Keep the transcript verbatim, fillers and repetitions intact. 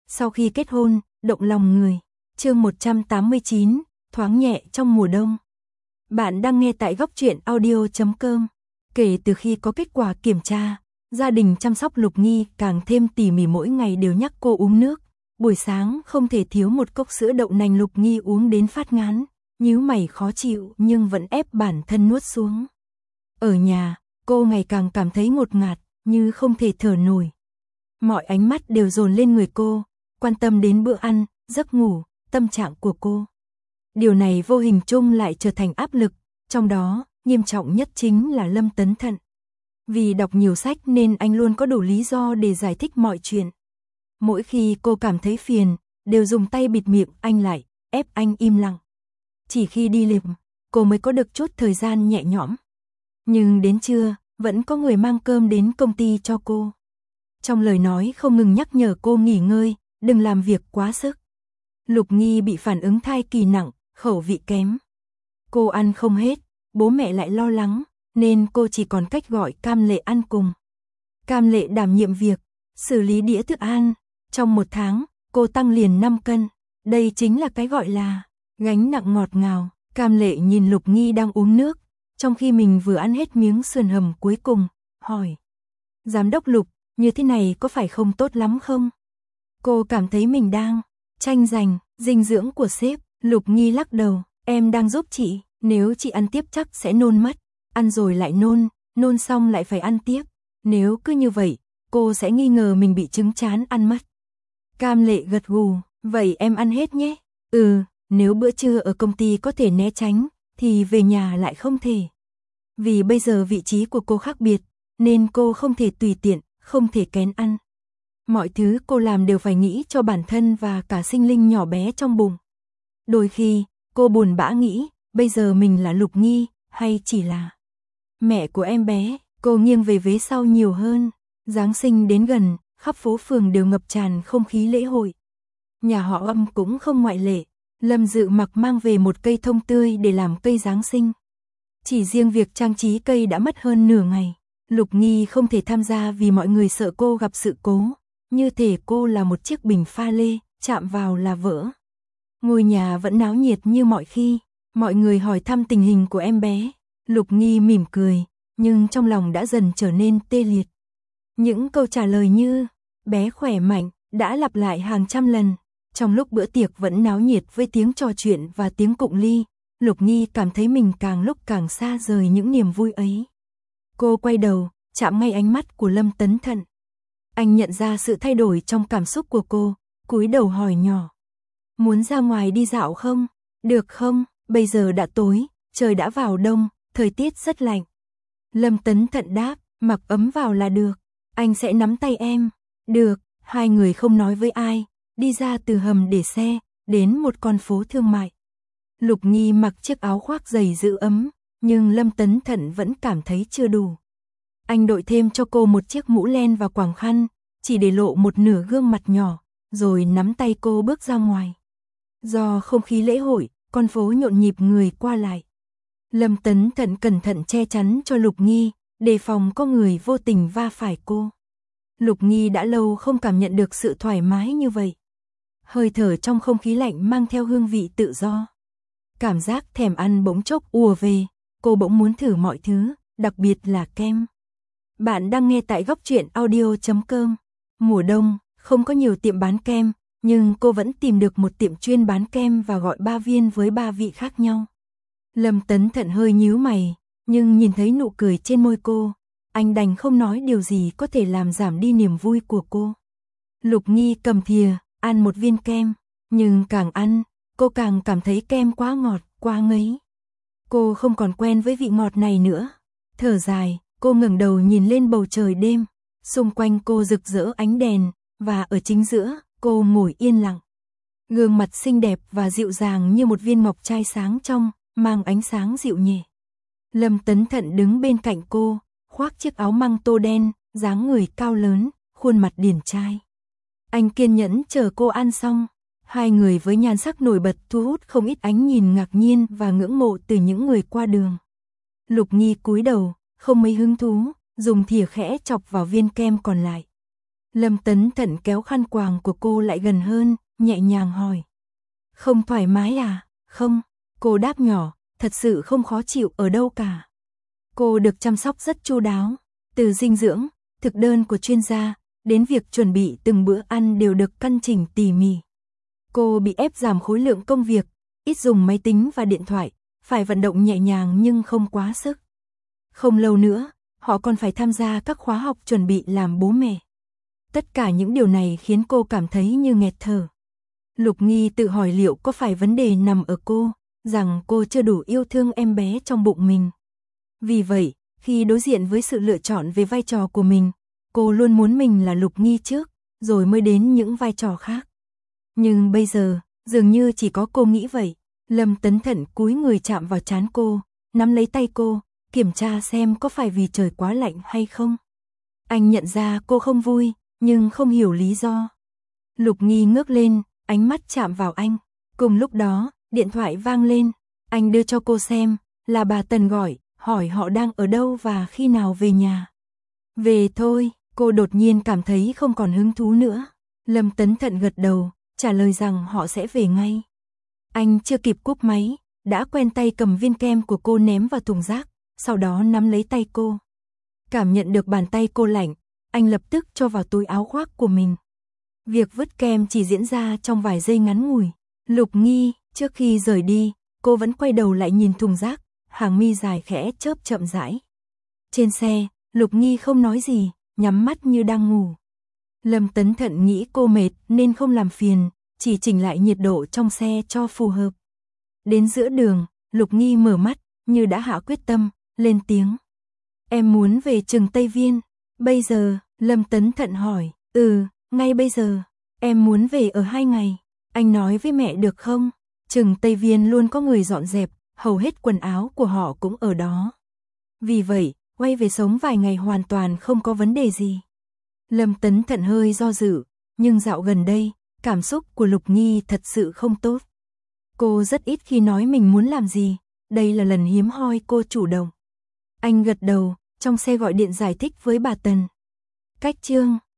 Sau khi kết hôn, động lòng người. Chương một trăm tám mươi chín, thoáng nhẹ trong mùa đông. Bạn đang nghe tại góc truyện audio chấm com. Kể từ khi có kết quả kiểm tra, gia đình chăm sóc Lục Nghi càng thêm tỉ mỉ, mỗi ngày đều nhắc cô uống nước. Buổi sáng không thể thiếu một cốc sữa đậu nành, Lục Nghi uống đến phát ngán, nhíu mày khó chịu nhưng vẫn ép bản thân nuốt xuống. Ở nhà, cô ngày càng cảm thấy ngột ngạt, như không thể thở nổi. Mọi ánh mắt đều dồn lên người cô, quan tâm đến bữa ăn, giấc ngủ, tâm trạng của cô. Điều này vô hình chung lại trở thành áp lực, trong đó, nghiêm trọng nhất chính là Lâm Tấn Thận. Vì đọc nhiều sách nên anh luôn có đủ lý do để giải thích mọi chuyện. Mỗi khi cô cảm thấy phiền, đều dùng tay bịt miệng anh lại, ép anh im lặng. Chỉ khi đi liệp, cô mới có được chút thời gian nhẹ nhõm. Nhưng đến trưa, vẫn có người mang cơm đến công ty cho cô. Trong lời nói không ngừng nhắc nhở cô nghỉ ngơi, đừng làm việc quá sức. Lục Nghi bị phản ứng thai kỳ nặng, khẩu vị kém. Cô ăn không hết, bố mẹ lại lo lắng, nên cô chỉ còn cách gọi Cam Lệ ăn cùng. Cam Lệ đảm nhiệm việc xử lý đĩa thức ăn. Trong một tháng, cô tăng liền năm cân. Đây chính là cái gọi là gánh nặng ngọt ngào. Cam Lệ nhìn Lục Nghi đang uống nước, trong khi mình vừa ăn hết miếng sườn hầm cuối cùng, hỏi: Giám đốc Lục, như thế này có phải không tốt lắm không? Cô cảm thấy mình đang tranh giành dinh dưỡng của sếp. Lục Nghi lắc đầu: Em đang giúp chị, nếu chị ăn tiếp chắc sẽ nôn mất. Ăn rồi lại nôn, nôn xong lại phải ăn tiếp. Nếu cứ như vậy, cô sẽ nghi ngờ mình bị chứng chán ăn mất. Cam Lệ gật gù: Vậy em ăn hết nhé. Ừ, nếu bữa trưa ở công ty có thể né tránh, thì về nhà lại không thể. Vì bây giờ vị trí của cô khác biệt, nên cô không thể tùy tiện, không thể kén ăn. Mọi thứ cô làm đều phải nghĩ cho bản thân và cả sinh linh nhỏ bé trong bụng. Đôi khi, cô buồn bã nghĩ, bây giờ mình là Lục Nghi, hay chỉ là mẹ của em bé. Cô nghiêng về vế sau nhiều hơn. Giáng sinh đến gần, khắp phố phường đều ngập tràn không khí lễ hội. Nhà họ Âm cũng không ngoại lệ. Lâm Dự Mặc mang về một cây thông tươi để làm cây Giáng sinh. Chỉ riêng việc trang trí cây đã mất hơn nửa ngày. Lục Nghi không thể tham gia vì mọi người sợ cô gặp sự cố. Như thể cô là một chiếc bình pha lê, chạm vào là vỡ. Ngôi nhà vẫn náo nhiệt như mọi khi. Mọi người hỏi thăm tình hình của em bé. Lục Nghi mỉm cười, nhưng trong lòng đã dần trở nên tê liệt. Những câu trả lời như bé khỏe mạnh đã lặp lại hàng trăm lần. Trong lúc bữa tiệc vẫn náo nhiệt với tiếng trò chuyện và tiếng cụng ly, Lục Nghi cảm thấy mình càng lúc càng xa rời những niềm vui ấy. Cô quay đầu, chạm ngay ánh mắt của Lâm Tấn Thận. Anh nhận ra sự thay đổi trong cảm xúc của cô, cúi đầu hỏi nhỏ: Muốn ra ngoài đi dạo không? Được không? Bây giờ đã tối, trời đã vào đông, thời tiết rất lạnh. Lâm Tấn Thận đáp: Mặc ấm vào là được. Anh sẽ nắm tay em. Được. Hai người không nói với ai, đi ra từ hầm để xe, đến một con phố thương mại. Lục Nghi mặc chiếc áo khoác dày giữ ấm, nhưng Lâm Tấn Thận vẫn cảm thấy chưa đủ. Anh đội thêm cho cô một chiếc mũ len và quàng khăn, chỉ để lộ một nửa gương mặt nhỏ, rồi nắm tay cô bước ra ngoài. Do không khí lễ hội, con phố nhộn nhịp người qua lại. Lâm Tấn Thận cẩn thận che chắn cho Lục Nghi, đề phòng có người vô tình va phải cô. Lục Nghi đã lâu không cảm nhận được sự thoải mái như vậy. Hơi thở trong không khí lạnh mang theo hương vị tự do. Cảm giác thèm ăn bỗng chốc ùa về, cô bỗng muốn thử mọi thứ, đặc biệt là kem. Bạn đang nghe tại góc truyện audio chấm com. Mùa đông, không có nhiều tiệm bán kem, nhưng cô vẫn tìm được một tiệm chuyên bán kem và gọi ba viên với ba vị khác nhau. Lâm Tấn Thận hơi nhíu mày, nhưng nhìn thấy nụ cười trên môi cô, anh đành không nói điều gì có thể làm giảm đi niềm vui của cô. Lục Nghi cầm thìa, ăn một viên kem, nhưng càng ăn, cô càng cảm thấy kem quá ngọt, quá ngấy. Cô không còn quen với vị ngọt này nữa. Thở dài, cô ngẩng đầu nhìn lên bầu trời đêm, xung quanh cô rực rỡ ánh đèn, và ở chính giữa, cô ngồi yên lặng. Gương mặt xinh đẹp và dịu dàng như một viên ngọc trai sáng trong, mang ánh sáng dịu nhẹ. Lâm Tấn Thận đứng bên cạnh cô, khoác chiếc áo măng tô đen, dáng người cao lớn, khuôn mặt điển trai. Anh kiên nhẫn chờ cô ăn xong. Hai người với nhan sắc nổi bật thu hút không ít ánh nhìn ngạc nhiên và ngưỡng mộ từ những người qua đường. Lục Nghi cúi đầu, không mấy hứng thú, dùng thìa khẽ chọc vào viên kem còn lại. Lâm Tấn Thận kéo khăn quàng của cô lại gần hơn, nhẹ nhàng hỏi. Không thoải mái à? Không, cô đáp nhỏ, thật sự không khó chịu ở đâu cả. Cô được chăm sóc rất chu đáo, từ dinh dưỡng, thực đơn của chuyên gia, đến việc chuẩn bị từng bữa ăn đều được căn chỉnh tỉ mỉ. Cô bị ép giảm khối lượng công việc, ít dùng máy tính và điện thoại, phải vận động nhẹ nhàng nhưng không quá sức. Không lâu nữa, họ còn phải tham gia các khóa học chuẩn bị làm bố mẹ. Tất cả những điều này khiến cô cảm thấy như nghẹt thở. Lục Nghi tự hỏi liệu có phải vấn đề nằm ở cô, rằng cô chưa đủ yêu thương em bé trong bụng mình. Vì vậy, khi đối diện với sự lựa chọn về vai trò của mình, cô luôn muốn mình là Lục Nghi trước, rồi mới đến những vai trò khác. Nhưng bây giờ, dường như chỉ có cô nghĩ vậy. Lâm Tấn Thận cúi người chạm vào trán cô, nắm lấy tay cô, kiểm tra xem có phải vì trời quá lạnh hay không. Anh nhận ra cô không vui, nhưng không hiểu lý do. Lục Nghi ngước lên, ánh mắt chạm vào anh. Cùng lúc đó, điện thoại vang lên. Anh đưa cho cô xem, là bà Tần gọi, hỏi họ đang ở đâu và khi nào về nhà. Về thôi, cô đột nhiên cảm thấy không còn hứng thú nữa. Lâm Tấn Thận gật đầu, trả lời rằng họ sẽ về ngay. Anh chưa kịp cúp máy, đã quen tay cầm viên kem của cô ném vào thùng rác, sau đó nắm lấy tay cô. Cảm nhận được bàn tay cô lạnh, anh lập tức cho vào túi áo khoác của mình. Việc vứt kem chỉ diễn ra trong vài giây ngắn ngủi. Lục Nghi, trước khi rời đi, cô vẫn quay đầu lại nhìn thùng rác, hàng mi dài khẽ chớp chậm rãi. Trên xe, Lục Nghi không nói gì, nhắm mắt như đang ngủ. Lâm Tấn Thận nghĩ cô mệt nên không làm phiền, chỉ chỉnh lại nhiệt độ trong xe cho phù hợp. Đến giữa đường, Lục Nghi mở mắt, như đã hạ quyết tâm, lên tiếng. Em muốn về Trừng Tây Viên. Bây giờ, Lâm Tấn Thận hỏi. Ừ, ngay bây giờ. Em muốn về ở hai ngày. Anh nói với mẹ được không? Trừng Tây Viên luôn có người dọn dẹp, hầu hết quần áo của họ cũng ở đó. Vì vậy, quay về sống vài ngày hoàn toàn không có vấn đề gì. Lâm Tấn Thận hơi do dự, nhưng dạo gần đây, cảm xúc của Lục Nghi thật sự không tốt. Cô rất ít khi nói mình muốn làm gì, đây là lần hiếm hoi cô chủ động. Anh gật đầu, trong xe gọi điện giải thích với bà Tần. Cách chương